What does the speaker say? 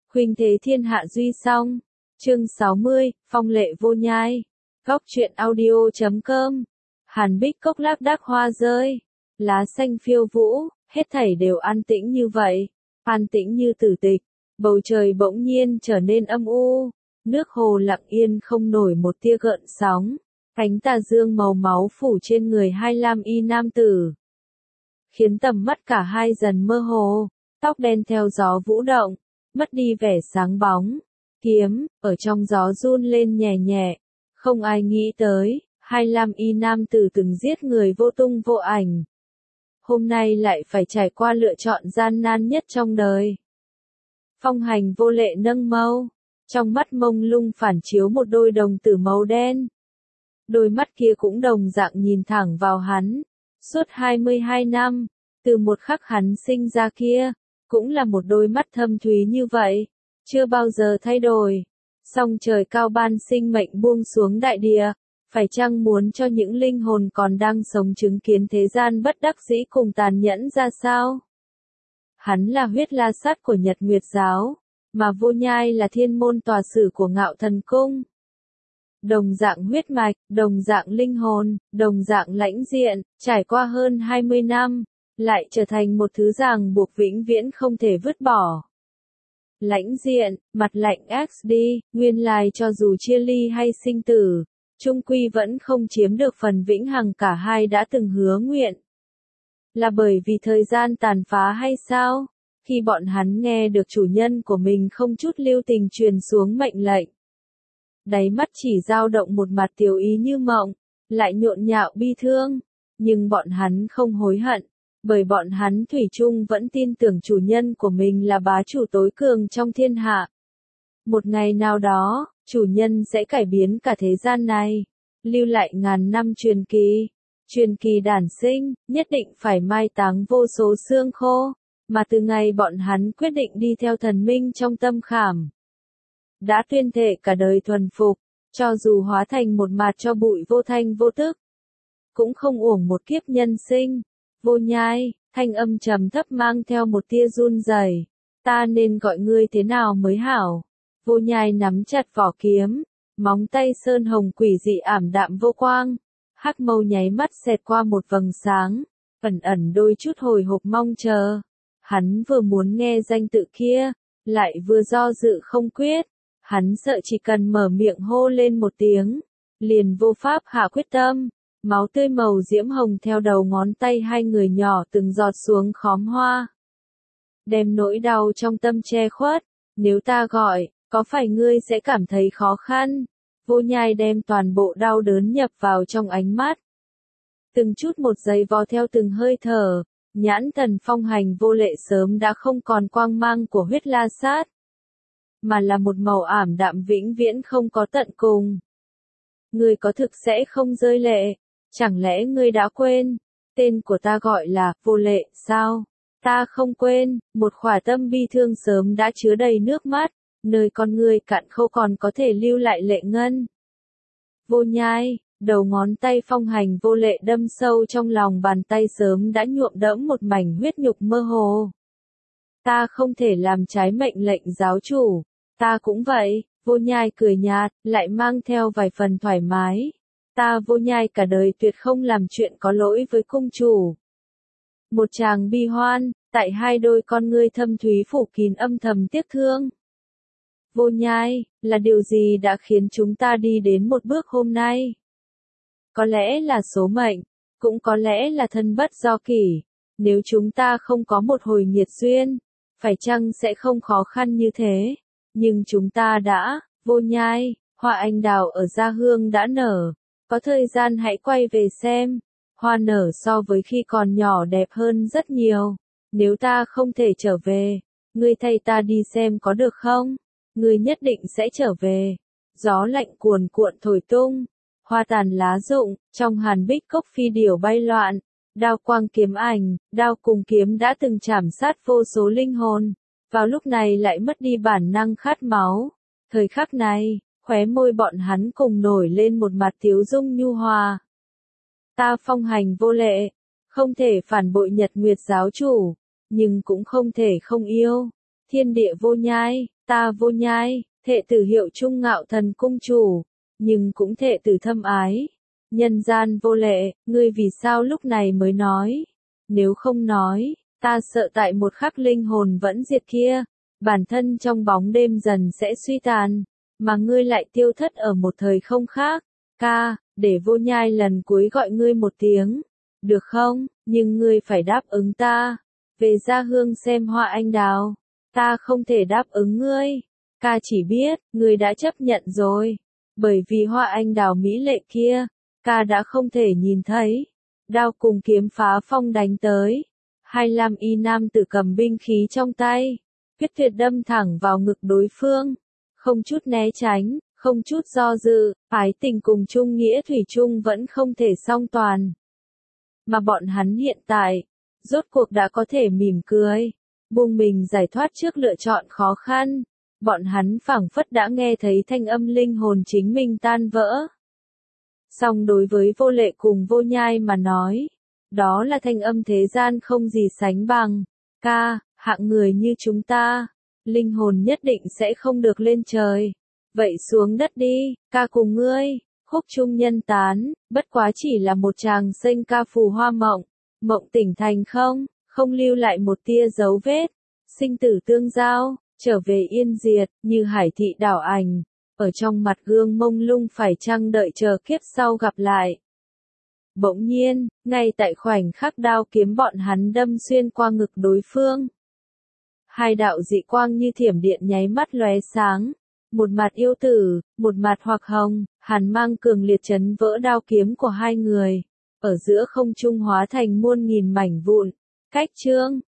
Khuynh thế thiên hạ duy song. Chương 60, phong lệ vô nhai. Góc truyện audio.com. Hàn bích cốc lác đác hoa rơi. Lá xanh phiêu vũ, hết thảy đều an tĩnh như vậy. An tĩnh như tử tịch. Bầu trời bỗng nhiên trở nên âm u. Nước hồ lặng yên không nổi một tia gợn sóng. Ánh tà dương màu máu phủ trên người hai lam y nam tử, khiến tầm mắt cả hai dần mơ hồ. Tóc đen theo gió vũ động, mất đi vẻ sáng bóng. Kiếm, ở trong gió run lên nhẹ nhẹ. Không ai nghĩ tới, hai lam y nam tử từng giết người vô tung vô ảnh. Hôm nay lại phải trải qua lựa chọn gian nan nhất trong đời. Phong Hành vô lệ nâng mâu, trong mắt mông lung phản chiếu một đôi đồng tử màu đen. Đôi mắt kia cũng đồng dạng nhìn thẳng vào hắn. Suốt 22 năm, từ một khắc hắn sinh ra kia, cũng là một đôi mắt thâm thúy như vậy, chưa bao giờ thay đổi. Song trời cao ban sinh mệnh buông xuống đại địa, phải chăng muốn cho những linh hồn còn đang sống chứng kiến thế gian bất đắc dĩ cùng tàn nhẫn ra sao? Hắn là huyết la sát của Nhật Nguyệt giáo, mà Vô Nhai là thiên môn tòa sử của Ngạo Thần Cung. Đồng dạng huyết mạch, đồng dạng linh hồn, đồng dạng lãnh diện, trải qua hơn 20 năm, lại trở thành một thứ ràng buộc vĩnh viễn không thể vứt bỏ. Lãnh diện, mặt lạnh XD, nguyên lai cho dù chia ly hay sinh tử, chung quy vẫn không chiếm được phần vĩnh hằng cả hai đã từng hứa nguyện. Là bởi vì thời gian tàn phá hay sao? Khi bọn hắn nghe được chủ nhân của mình không chút lưu tình truyền xuống mệnh lệnh, đáy mắt chỉ dao động một mặt tiểu ý như mộng, lại nhộn nhạo bi thương. Nhưng bọn hắn không hối hận, bởi bọn hắn thủy chung vẫn tin tưởng chủ nhân của mình là bá chủ tối cường trong thiên hạ. Một ngày nào đó, chủ nhân sẽ cải biến cả thế gian này, lưu lại ngàn năm truyền kỳ. Truyền kỳ đản sinh, nhất định phải mai táng vô số xương khô, mà từ ngày bọn hắn quyết định đi theo thần minh trong tâm khảm, đã tuyên thệ cả đời thuần phục, cho dù hóa thành một mạt cho bụi vô thanh vô tức, cũng không uổng một kiếp nhân sinh. Vô Nhai, thanh âm trầm thấp mang theo một tia run rẩy. Ta nên gọi ngươi thế nào mới hảo? Vô Nhai nắm chặt vỏ kiếm, móng tay sơn hồng quỷ dị ảm đạm vô quang, hắc mâu nháy mắt xẹt qua một vầng sáng, ẩn ẩn đôi chút hồi hộp mong chờ. Hắn vừa muốn nghe danh tự kia, lại vừa do dự không quyết. Hắn sợ chỉ cần mở miệng hô lên một tiếng, liền vô pháp hạ quyết tâm. Máu tươi màu diễm hồng theo đầu ngón tay hai người nhỏ từng giọt xuống khóm hoa, đem nỗi đau trong tâm che khuất. Nếu ta gọi, có phải ngươi sẽ cảm thấy khó khăn? Vô Nhai đem toàn bộ đau đớn nhập vào trong ánh mắt, từng chút một giây vò theo từng hơi thở. Nhãn thần Phong Hành vô lệ sớm đã không còn quang mang của huyết la sát, mà là một màu ảm đạm vĩnh viễn không có tận cùng. Ngươi có thực sẽ không rơi lệ? Chẳng lẽ ngươi đã quên? Tên của ta gọi là vô lệ sao? Ta không quên. Một khỏa tâm bi thương sớm đã chứa đầy nước mắt, nơi con ngươi cạn khô còn có thể lưu lại lệ ngân. Vô Nhai, đầu ngón tay Phong Hành vô lệ đâm sâu trong lòng bàn tay sớm đã nhuộm đẫm một mảnh huyết nhục mơ hồ. Ta không thể làm trái mệnh lệnh giáo chủ. Ta cũng vậy. Vô Nhai cười nhạt, lại mang theo vài phần thoải mái. Ta Vô Nhai cả đời tuyệt không làm chuyện có lỗi với cung chủ. Một tràng bi hoan, tại hai đôi con ngươi thâm thúy phủ kín âm thầm tiếc thương. Vô Nhai, là điều gì đã khiến chúng ta đi đến một bước hôm nay? Có lẽ là số mệnh, cũng có lẽ là thân bất do kỷ. Nếu chúng ta không có một hồi nghiệt duyên, phải chăng sẽ không khó khăn như thế? Nhưng chúng ta đã. Vô Nhai, hoa anh đào ở Gia Hương đã nở. Có thời gian hãy quay về xem. Hoa nở so với khi còn nhỏ đẹp hơn rất nhiều. Nếu ta không thể trở về, ngươi thay ta đi xem có được không? Ngươi nhất định sẽ trở về. Gió lạnh cuồn cuộn thổi tung, hoa tàn lá rụng, trong hàn bích cốc phi điểu bay loạn. Đao quang kiếm ảnh, đao cùng kiếm đã từng chảm sát vô số linh hồn, vào lúc này lại mất đi bản năng khát máu. Thời khắc này, khóe môi bọn hắn cùng nổi lên một mặt tiếu dung nhu hòa. Ta Phong Hành vô lệ, không thể phản bội Nhật Nguyệt giáo chủ, nhưng cũng không thể không yêu. Thiên địa Vô Nhai, ta Vô Nhai, thệ tử hiệu trung ngạo thần cung chủ, nhưng cũng thệ tử thâm ái. Nhân gian vô lệ, ngươi vì sao lúc này mới nói? Nếu không nói, ta sợ tại một khắc linh hồn vẫn diệt kia, bản thân trong bóng đêm dần sẽ suy tàn, mà ngươi lại tiêu thất ở một thời không khác. Ca, để Vô Nhai lần cuối gọi ngươi một tiếng, được không? Nhưng ngươi phải đáp ứng ta. Về gia hương xem hoa anh đào, ta không thể đáp ứng ngươi. Ca chỉ biết, ngươi đã chấp nhận rồi. Bởi vì hoa anh đào mỹ lệ kia, ca đã không thể nhìn thấy. Đao cùng kiếm phá phong đánh tới. Hai lam y nam tử cầm binh khí trong tay, quyết tuyệt đâm thẳng vào ngực đối phương. Không chút né tránh, không chút do dự, ái tình cùng chung nghĩa thủy chung vẫn không thể song toàn. Mà bọn hắn hiện tại, rốt cuộc đã có thể mỉm cười, buông mình giải thoát trước lựa chọn khó khăn. Bọn hắn phảng phất đã nghe thấy thanh âm linh hồn chính mình tan vỡ. Song đối với Vô Lệ cùng Vô Nhai mà nói, đó là thanh âm thế gian không gì sánh bằng. Ca, hạng người như chúng ta, linh hồn nhất định sẽ không được lên trời. Vậy xuống đất đi, ca cùng ngươi, khúc chung nhân tán, bất quá chỉ là một chàng xênh ca phù hoa mộng. Mộng tỉnh thành không lưu lại một tia dấu vết. Sinh tử tương giao, trở về yên diệt, như hải thị đảo ảnh. Ở trong mặt gương mông lung phải chăng đợi chờ kiếp sau gặp lại. Bỗng nhiên, ngay tại khoảnh khắc đao kiếm bọn hắn đâm xuyên qua ngực đối phương. Hai đạo dị quang như thiểm điện nháy mắt lóe sáng. Một mặt yêu tử, một mặt hoặc hồng, hàn mang cường liệt chấn vỡ đao kiếm của hai người. Ở giữa không trung hóa thành muôn nghìn mảnh vụn. Cách chương.